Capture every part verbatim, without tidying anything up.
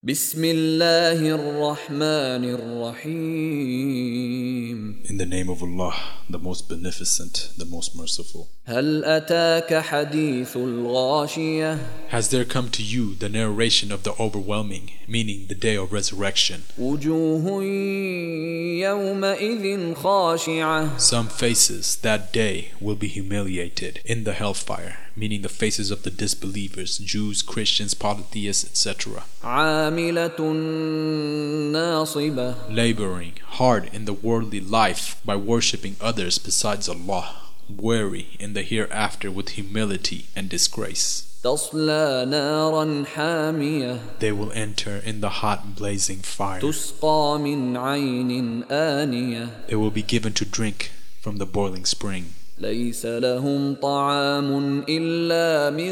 بسم الله الرحمن الرحيم. In the name of Allah, the most beneficent, the most merciful. هل أتاك حديث الغاشية؟ Has there come to you the narration of the overwhelming, meaning the day of resurrection? وجوه يومئذ خاشعة. Some faces that day will be humiliated in the hellfire, meaning the faces of the disbelievers, Jews, Christians, polytheists, et cetera. عاملة ناصبة. Laboring hard in the worldly life by worshipping others besides Allah, weary in the hereafter with humility and disgrace. تصلى نارا حامية. They will enter in the hot blazing fire. تسقى من عين آنية. They will be given to drink from the boiling spring. ليس لهم طعام إلا من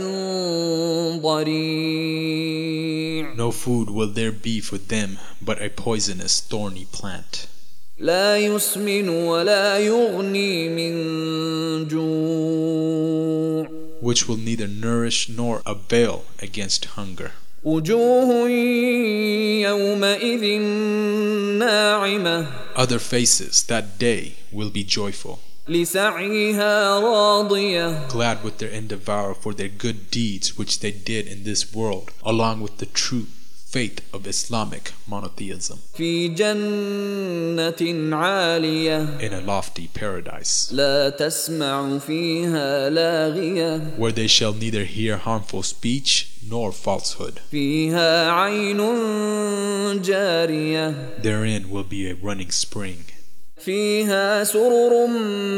ضريع. No food will there be for them but a poisonous thorny plant. لا يسمن ولا يغني من جوع. Which will neither nourish nor avail against hunger. وجوه يومئذ ناعمة. Other faces that day will be joyful, لسعيها راضية. glad with their endeavor for their good deeds which they did in this world, along with the true faith of Islamic monotheism, في جنة عالية. in a lofty paradise, لا تسمع فيها لاغية. where they shall neither hear harmful speech nor falsehood. فيها عين جارية. Therein will be a running spring. فيها سرر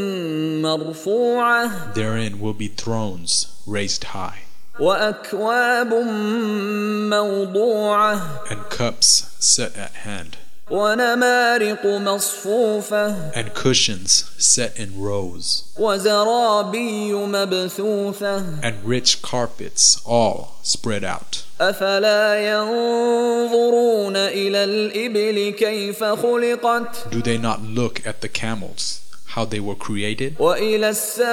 مرفوعة. Therein will be thrones raised high, وأكواب موضوعة. and cups set at hand, ونمارق مصفوفة. and cushions set in rows, وزرابي مبثوثة. and rich carpets all spread out. أفلا ينظرون إلى الإبل كيف خلقت. Do they not look at the camels, how they were created, وإلى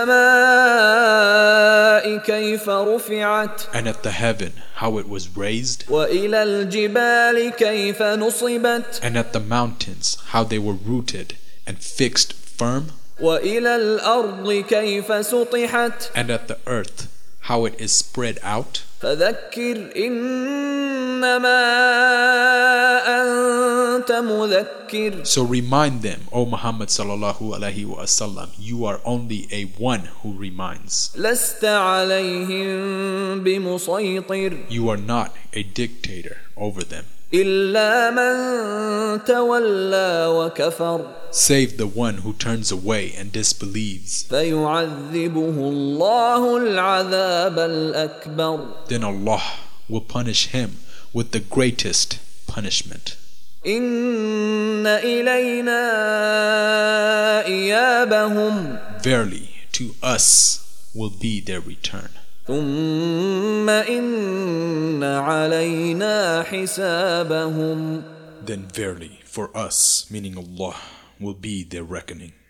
السماء كيف رفعت. and at the heaven, how it was raised, وإلى الجبال كيف نصبت. and at the mountains, how they were rooted and fixed firm, وإلى الأرض كيف سطحت. and at the earth, how it is spread out. فذكر إنما أنت مذكر. So remind them, O Muhammad sallallahu alaihi wasallam, you are only a one who reminds. لست عليهم بمسيطر. You are not a dictator over them, إلا من تولى وكفر. save the one who turns away and disbelieves. فيعذبه الله العذاب الأكبر. Then Allah will punish him with the greatest punishment. إن إلينا إيابهم. Verily, to us will be their return. ثم إن علينا حسابهم. Then verily, for us, meaning Allah, will be their reckoning.